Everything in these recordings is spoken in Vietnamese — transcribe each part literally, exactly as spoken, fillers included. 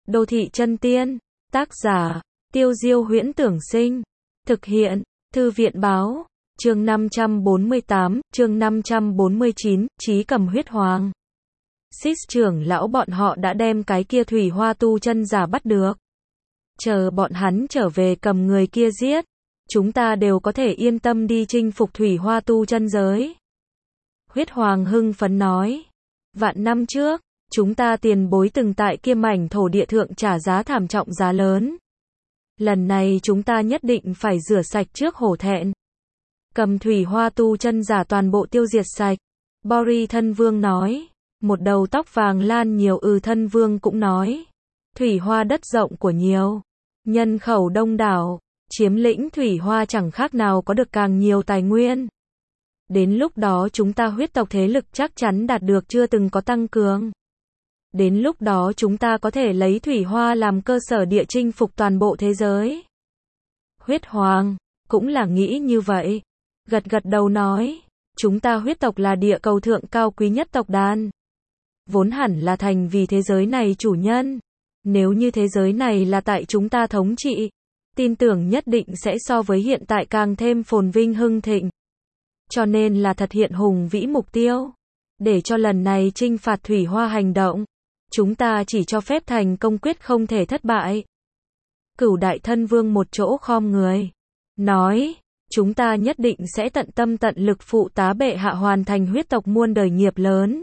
Đô thị chân tiên. Tác giả, Tiêu Diêu Huyễn Tưởng Sinh. Thực hiện, Thư viện Báo. Chương năm trăm bốn mươi tám, chương năm trăm bốn mươi chín, Chí Cầm Huyết Hoàng. Xích trưởng lão bọn họ đã đem cái kia thủy hoa tu chân giả bắt được. Chờ bọn hắn trở về cầm người kia giết, chúng ta đều có thể yên tâm đi chinh phục thủy hoa tu chân giới. Huyết Hoàng hưng phấn nói. Vạn năm trước, chúng ta tiền bối từng tại kia mảnh thổ địa thượng trả giá thảm trọng giá lớn. Lần này chúng ta nhất định phải rửa sạch trước hổ thẹn. Cầm thủy hoa tu chân giả toàn bộ tiêu diệt sạch. Bori thân vương nói. Một đầu tóc vàng lan nhiều ừ thân vương cũng nói. Thủy hoa đất rộng của nhiều. Nhân khẩu đông đảo. Chiếm lĩnh thủy hoa chẳng khác nào có được càng nhiều tài nguyên. Đến lúc đó chúng ta huyết tộc thế lực chắc chắn đạt được chưa từng có tăng cường. Đến lúc đó chúng ta có thể lấy thủy hoa làm cơ sở địa chinh phục toàn bộ thế giới. Huyết Hoàng, cũng là nghĩ như vậy. Gật gật đầu nói, chúng ta huyết tộc là địa cầu thượng cao quý nhất tộc đàn. Vốn hẳn là thành vì thế giới này chủ nhân. Nếu như thế giới này là tại chúng ta thống trị, tin tưởng nhất định sẽ so với hiện tại càng thêm phồn vinh hưng thịnh. Cho nên là thực hiện hùng vĩ mục tiêu. Để cho lần này chinh phạt thủy hoa hành động, chúng ta chỉ cho phép thành công quyết không thể thất bại. Cửu đại thân vương một chỗ khom người. Nói, chúng ta nhất định sẽ tận tâm tận lực phụ tá bệ hạ hoàn thành huyết tộc muôn đời nghiệp lớn.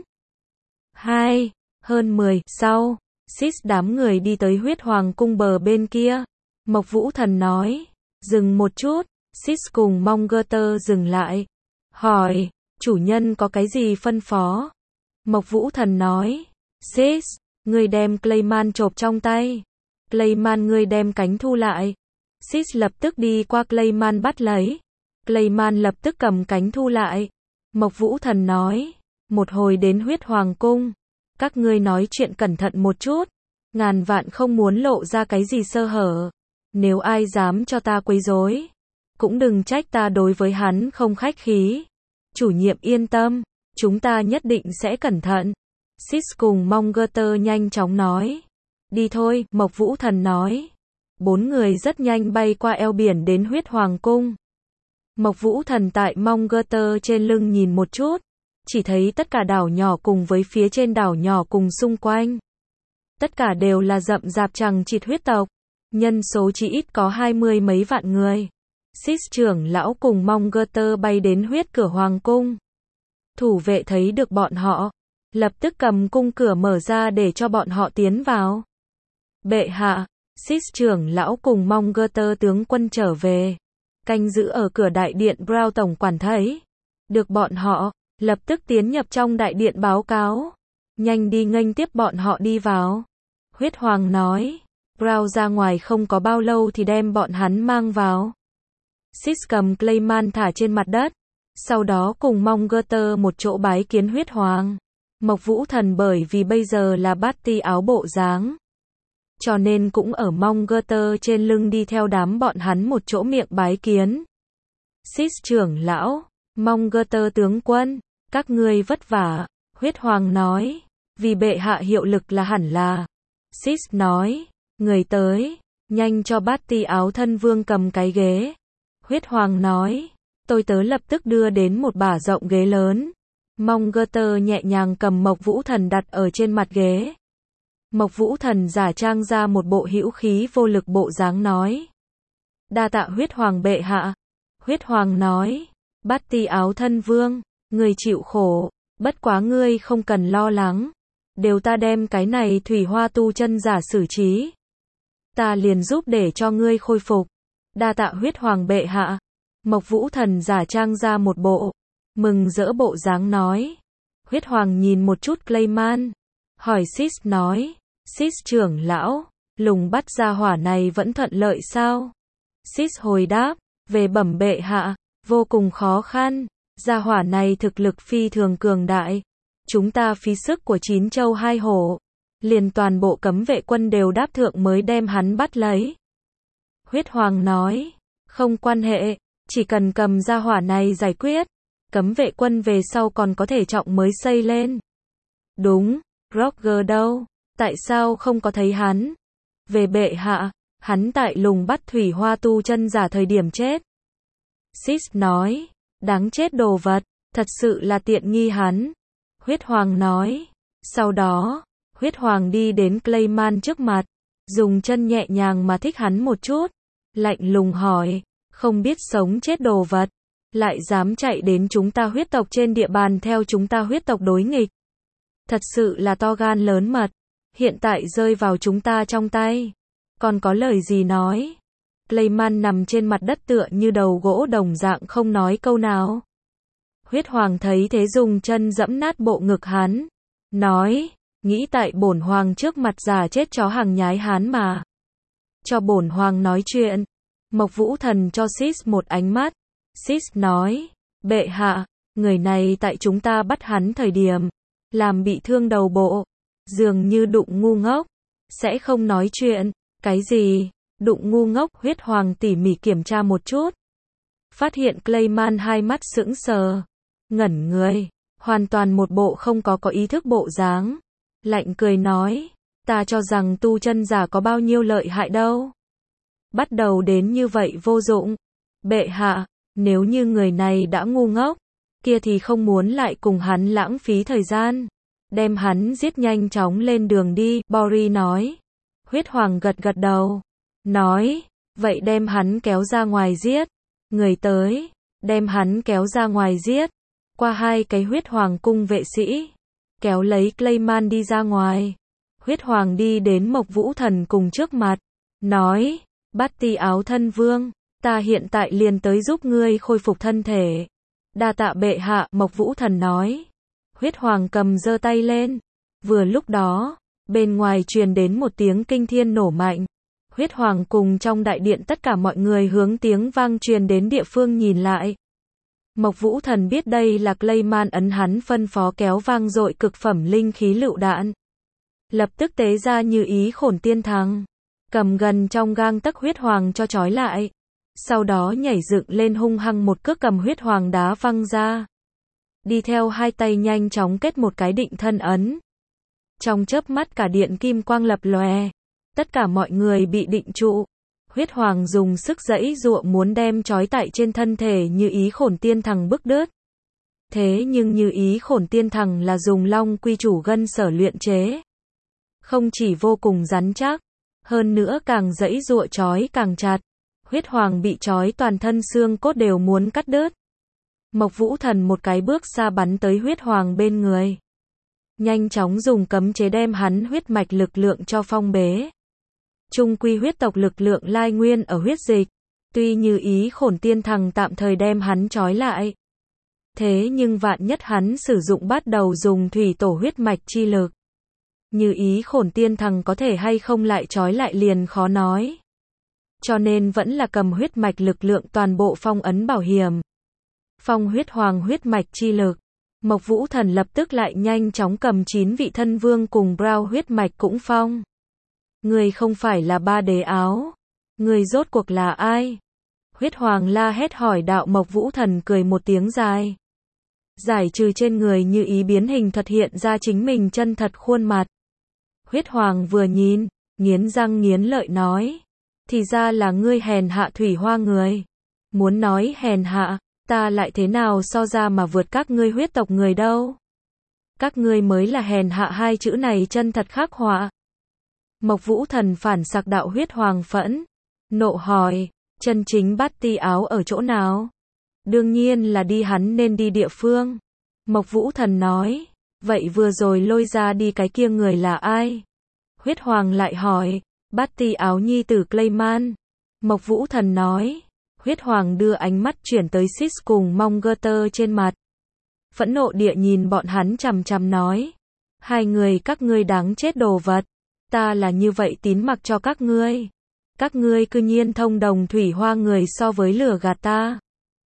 Hai, hơn mười, sau, xích đám người đi tới huyết hoàng cung bờ bên kia. Mộc Vũ Thần nói, dừng một chút, xích cùng Mong Götter dừng lại. Hỏi, chủ nhân có cái gì phân phó? Mộc Vũ Thần nói, xích, ngươi đem Clayman chộp trong tay. Clayman ngươi đem cánh thu lại. Xích lập tức đi qua Clayman bắt lấy. Clayman lập tức cầm cánh thu lại. Mộc Vũ Thần nói, một hồi đến huyết hoàng cung. Các ngươi nói chuyện cẩn thận một chút. Ngàn vạn không muốn lộ ra cái gì sơ hở. Nếu ai dám cho ta quấy rối, cũng đừng trách ta đối với hắn không khách khí. Chủ nhiệm yên tâm, chúng ta nhất định sẽ cẩn thận. Xích cùng Mong Götter nhanh chóng nói. Đi thôi, Mộc Vũ Thần nói. Bốn người rất nhanh bay qua eo biển đến huyết hoàng cung. Mộc Vũ Thần tại Mong Götter trên lưng nhìn một chút. Chỉ thấy tất cả đảo nhỏ cùng với phía trên đảo nhỏ cùng xung quanh. Tất cả đều là rậm rạp chằng chịt huyết tộc. Nhân số chỉ ít có hai mươi mấy vạn người. Xích trưởng lão cùng Mong Götter bay đến huyết cửa hoàng cung. Thủ vệ thấy được bọn họ, lập tức cầm cung cửa mở ra để cho bọn họ tiến vào. Bệ hạ, xích trưởng lão cùng Mong Götter tướng quân trở về. Canh giữ ở cửa đại điện Brown tổng quản thấy. Được bọn họ, lập tức tiến nhập trong đại điện báo cáo. Nhanh đi nghênh tiếp bọn họ đi vào. Huyết Hoàng nói. Brown ra ngoài không có bao lâu thì đem bọn hắn mang vào. Xích cầm Clayman thả trên mặt đất. Sau đó cùng Mong Götter một chỗ bái kiến huyết hoàng. Mộc Vũ Thần bởi vì bây giờ là bát ti áo bộ dáng. Cho nên cũng ở Mong Götter trên lưng đi theo đám bọn hắn một chỗ miệng bái kiến. Xích trưởng lão, Mong Götter tướng quân, các ngươi vất vả. Huyết hoàng nói, vì bệ hạ hiệu lực là hẳn là. Xích nói, người tới, nhanh cho bát ti áo thân vương cầm cái ghế. Huyết hoàng nói, tôi tớ lập tức đưa đến một bả rộng ghế lớn. Mong Götter nhẹ nhàng cầm Mộc Vũ Thần đặt ở trên mặt ghế. Mộc Vũ Thần giả trang ra một bộ hữu khí vô lực bộ dáng nói. Đa tạ huyết hoàng bệ hạ. Huyết hoàng nói, bát ti áo thân vương, người chịu khổ, bất quá ngươi không cần lo lắng. Đều ta đem cái này thủy hoa tu chân giả xử trí. Ta liền giúp để cho ngươi khôi phục. Đa tạ huyết hoàng bệ hạ. Mộc Vũ Thần giả trang ra một bộ mừng rỡ bộ dáng nói. Huyết hoàng nhìn một chút Clayman, hỏi Xích nói, Xích trưởng lão, lùng bắt gia hỏa này vẫn thuận lợi sao? Xích hồi đáp, về bẩm bệ hạ, vô cùng khó khăn, gia hỏa này thực lực phi thường cường đại. Chúng ta phí sức của chín châu hai hổ, liền toàn bộ cấm vệ quân đều đáp thượng mới đem hắn bắt lấy. Huyết hoàng nói, không quan hệ, chỉ cần cầm gia hỏa này giải quyết, cấm vệ quân về sau còn có thể trọng mới xây lên. Đúng, Roger đâu? Tại sao không có thấy hắn? Về bệ hạ, hắn tại lùng bắt thủy hoa tu chân giả thời điểm chết. Sis nói, đáng chết đồ vật, thật sự là tiện nghi hắn. Huyết Hoàng nói, sau đó, Huyết Hoàng đi đến Clayman trước mặt, dùng chân nhẹ nhàng mà thích hắn một chút, lạnh lùng hỏi, không biết sống chết đồ vật, lại dám chạy đến chúng ta huyết tộc trên địa bàn theo chúng ta huyết tộc đối nghịch. Thật sự là to gan lớn mật, hiện tại rơi vào chúng ta trong tay, còn có lời gì nói. Clayman nằm trên mặt đất tựa như đầu gỗ đồng dạng không nói câu nào. Huyết Hoàng thấy thế dùng chân dẫm nát bộ ngực hắn, nói, nghĩ tại bổn hoàng trước mặt già chết chó hàng nhái hắn mà. Cho bổn hoàng nói chuyện. Mộc Vũ Thần cho Sis một ánh mắt. Sis nói, bệ hạ, người này tại chúng ta bắt hắn thời điểm, làm bị thương đầu bộ, dường như đụng ngu ngốc, sẽ không nói chuyện. Cái gì? Đụng ngu ngốc? Huyết Hoàng tỉ mỉ kiểm tra một chút, phát hiện Clayman hai mắt sững sờ, ngẩn người, hoàn toàn một bộ không có có ý thức bộ dáng, lạnh cười nói, ta cho rằng tu chân giả có bao nhiêu lợi hại đâu, bắt đầu đến như vậy vô dụng. Bệ hạ, nếu như người này đã ngu ngốc, kia thì không muốn lại cùng hắn lãng phí thời gian, đem hắn giết nhanh chóng lên đường đi. Bori nói. Huyết Hoàng gật gật đầu, nói, vậy đem hắn kéo ra ngoài giết. Người tới, đem hắn kéo ra ngoài giết. Qua hai cái Huyết Hoàng cung vệ sĩ, kéo lấy Clayman đi ra ngoài. Huyết Hoàng đi đến Mộc Vũ Thần cùng trước mặt, nói, Bát Ti Áo Thân Vương, ta hiện tại liền tới giúp ngươi khôi phục thân thể. Đa tạ bệ hạ. Mộc Vũ Thần nói. Huyết Hoàng cầm giơ tay lên. Vừa lúc đó, bên ngoài truyền đến một tiếng kinh thiên nổ mạnh. Huyết Hoàng cùng trong đại điện tất cả mọi người hướng tiếng vang truyền đến địa phương nhìn lại. Mộc Vũ Thần biết đây là Clayman ấn hắn phân phó kéo vang dội cực phẩm linh khí lựu đạn. Lập tức tế ra Như Ý Khổn Tiên Thằng, cầm gần trong gang tấc Huyết Hoàng cho trói lại. Sau đó nhảy dựng lên hung hăng một cước cầm Huyết Hoàng đá văng ra. Đi theo hai tay nhanh chóng kết một cái định thân ấn. Trong chớp mắt cả điện kim quang lập lòe. Tất cả mọi người bị định trụ. Huyết Hoàng dùng sức giãy giụa muốn đem trói tại trên thân thể Như Ý Khổn Tiên Thằng bức đứt. Thế nhưng Như Ý Khổn Tiên Thằng là dùng Long Quy Chủ Gân sở luyện chế. Không chỉ vô cùng rắn chắc, hơn nữa càng giãy giụa trói càng chặt. Huyết Hoàng bị trói toàn thân xương cốt đều muốn cắt đứt. Mộc Vũ Thần một cái bước xa bắn tới Huyết Hoàng bên người. Nhanh chóng dùng cấm chế đem hắn huyết mạch lực lượng cho phong bế. Trung quy huyết tộc lực lượng lai nguyên ở huyết dịch. Tuy Như Ý Khổn Tiên Thằng tạm thời đem hắn trói lại. Thế nhưng vạn nhất hắn sử dụng bắt đầu dùng thủy tổ huyết mạch chi lực. Như Ý Khổn Tiên Thằng có thể hay không lại trói lại liền khó nói. Cho nên vẫn là cầm huyết mạch lực lượng toàn bộ phong ấn bảo hiểm. Phong Huyết Hoàng huyết mạch chi lực. Mộc Vũ Thần lập tức lại nhanh chóng cầm chín vị thân vương cùng Brown huyết mạch cũng phong. Người không phải là Ba Đế Áo. Người rốt cuộc là ai? Huyết Hoàng la hét hỏi đạo. Mộc Vũ Thần cười một tiếng dài. Giải trừ trên người Như Ý biến hình thuật hiện ra chính mình chân thật khuôn mặt. Huyết Hoàng vừa nhìn, nghiến răng nghiến lợi nói. Thì ra là ngươi hèn hạ thủy hoa người. Muốn nói hèn hạ, ta lại thế nào so ra mà vượt các ngươi huyết tộc người đâu. Các ngươi mới là hèn hạ, hai chữ này chân thật khắc họa. Mộc Vũ Thần phản sặc đạo. Huyết Hoàng phẫn, nộ hỏi, chân chính Bát Ti Áo ở chỗ nào? Đương nhiên là đi hắn nên đi địa phương. Mộc Vũ Thần nói, vậy vừa rồi lôi ra đi cái kia người là ai? Huyết Hoàng lại hỏi, Bát Ti Áo nhi tử Clayman. Mộc Vũ Thần nói. Huyết Hoàng đưa ánh mắt chuyển tới Sis cùng Monger trên mặt. Phẫn nộ địa nhìn bọn hắn chằm chằm nói. Hai người các ngươi đáng chết đồ vật. Ta là như vậy tín mặc cho các ngươi. Các ngươi cư nhiên thông đồng thủy hoa người so với lừa gạt ta.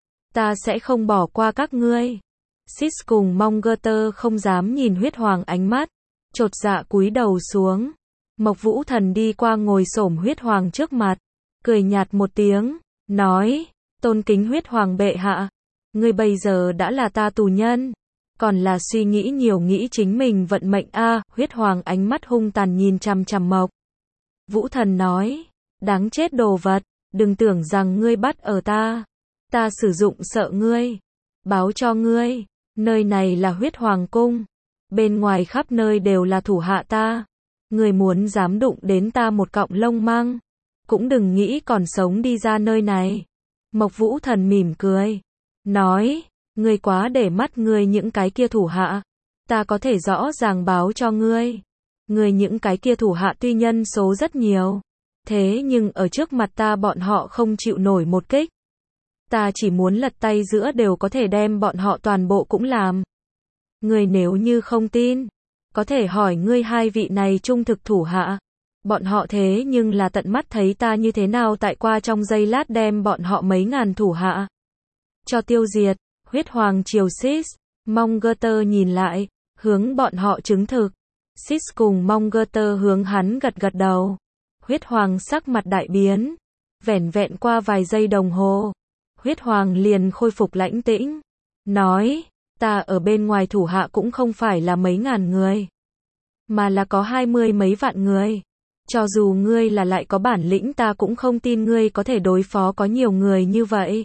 Ta sẽ không bỏ qua các ngươi. Sis cùng Monger không dám nhìn Huyết Hoàng ánh mắt. Chột dạ cúi đầu xuống. Mộc Vũ Thần đi qua ngồi xổm Huyết Hoàng trước mặt. Cười nhạt một tiếng. Nói, tôn kính Huyết Hoàng bệ hạ, ngươi bây giờ đã là ta tù nhân, còn là suy nghĩ nhiều nghĩ chính mình vận mệnh a. À, Huyết Hoàng ánh mắt hung tàn nhìn chằm chằm Mộc Vũ Thần nói, đáng chết đồ vật, đừng tưởng rằng ngươi bắt ở ta. Ta sử dụng sợ ngươi. Báo cho ngươi, nơi này là huyết hoàng cung. Bên ngoài khắp nơi đều là thủ hạ ta. Ngươi muốn dám đụng đến ta một cọng lông măng, cũng đừng nghĩ còn sống đi ra nơi này. Mộc Vũ Thần mỉm cười, nói, ngươi quá để mắt ngươi những cái kia thủ hạ. Ta có thể rõ ràng báo cho ngươi. Ngươi những cái kia thủ hạ tuy nhân số rất nhiều, thế nhưng ở trước mặt ta bọn họ không chịu nổi một kích. Ta chỉ muốn lật tay giữa đều có thể đem bọn họ toàn bộ cũng làm. Ngươi nếu như không tin, có thể hỏi ngươi hai vị này trung thực thủ hạ. Bọn họ thế nhưng là tận mắt thấy ta như thế nào tại qua trong giây lát đem bọn họ mấy ngàn thủ hạ cho tiêu diệt. Huyết Hoàng triều Sis, Monggerter nhìn lại, hướng bọn họ chứng thực. Sis cùng Monggerter hướng hắn gật gật đầu. Huyết Hoàng sắc mặt đại biến. Vẻn vẹn qua vài giây đồng hồ, Huyết Hoàng liền khôi phục lãnh tĩnh. Nói, ta ở bên ngoài thủ hạ cũng không phải là mấy ngàn người, mà là có hai mươi mấy vạn người. Cho dù ngươi là lại có bản lĩnh ta cũng không tin ngươi có thể đối phó có nhiều người như vậy.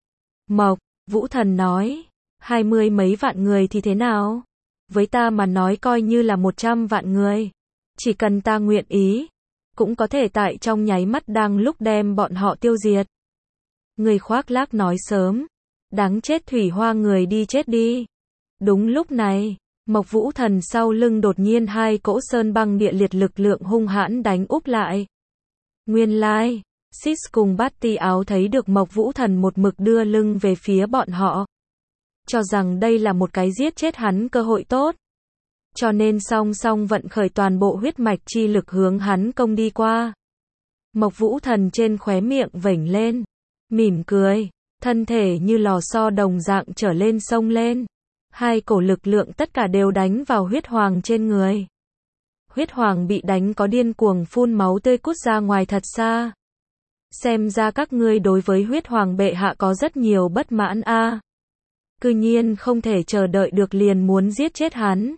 Mộc Vũ Thần nói, hai mươi mấy vạn người thì thế nào? Với ta mà nói coi như là một trăm vạn người. Chỉ cần ta nguyện ý, cũng có thể tại trong nháy mắt đang lúc đem bọn họ tiêu diệt. Người khoác lác nói sớm. Đáng chết Thủy Hoa người đi chết đi. Đúng lúc này, Mộc Vũ Thần sau lưng đột nhiên hai cỗ sơn băng địa liệt lực lượng hung hãn đánh úp lại. Nguyên lai, Sis cùng Bát Ti Áo thấy được Mộc Vũ Thần một mực đưa lưng về phía bọn họ, cho rằng đây là một cái giết chết hắn cơ hội tốt. Cho nên song song vận khởi toàn bộ huyết mạch chi lực hướng hắn công đi qua. Mộc Vũ Thần trên khóe miệng vểnh lên, mỉm cười, thân thể như lò xo đồng dạng trở lên sông lên. Hai cổ lực lượng tất cả đều đánh vào Huyết Hoàng trên người. Huyết Hoàng bị đánh có điên cuồng phun máu tươi cút ra ngoài thật xa. Xem ra các ngươi đối với Huyết Hoàng bệ hạ có rất nhiều bất mãn a. À. Cư nhiên không thể chờ đợi được liền muốn giết chết hắn.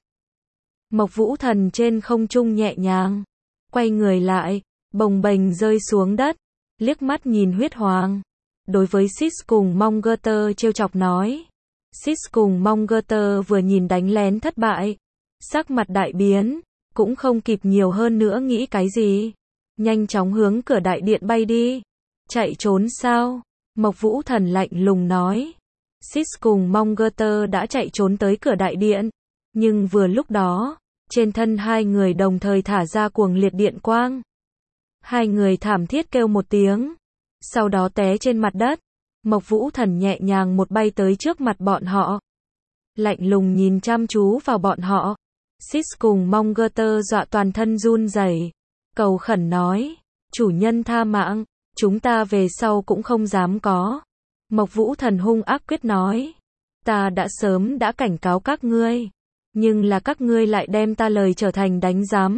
Mộc Vũ Thần trên không trung nhẹ nhàng quay người lại, bồng bềnh rơi xuống đất, liếc mắt nhìn Huyết Hoàng. Đối với Sis cùng Monggerter trêu chọc nói. Sis cùng Monggerter vừa nhìn đánh lén thất bại, sắc mặt đại biến, cũng không kịp nhiều hơn nữa nghĩ cái gì, nhanh chóng hướng cửa đại điện bay đi. Chạy trốn sao? Mộc Vũ Thần lạnh lùng nói. Sis cùng Monggerter đã chạy trốn tới cửa đại điện, nhưng vừa lúc đó, trên thân hai người đồng thời thả ra cuồng liệt điện quang. Hai người thảm thiết kêu một tiếng, sau đó té trên mặt đất. Mộc Vũ Thần nhẹ nhàng một bay tới trước mặt bọn họ, lạnh lùng nhìn chăm chú vào bọn họ. Sis cùng Monggerter dọa toàn thân run rẩy, cầu khẩn nói, chủ nhân tha mạng, chúng ta về sau cũng không dám có. Mộc Vũ Thần hung ác quyết nói, ta đã sớm đã cảnh cáo các ngươi, nhưng là các ngươi lại đem ta lời trở thành đánh giám.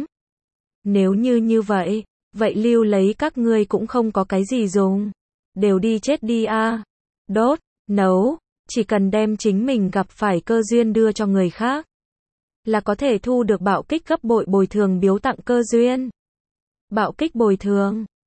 Nếu như như vậy, vậy lưu lấy các ngươi cũng không có cái gì dùng. Đều đi chết đi a. À. Đốt, nấu, chỉ cần đem chính mình gặp phải cơ duyên đưa cho người khác, là có thể thu được bạo kích gấp bội bồi thường biếu tặng cơ duyên. Bạo kích bồi thường.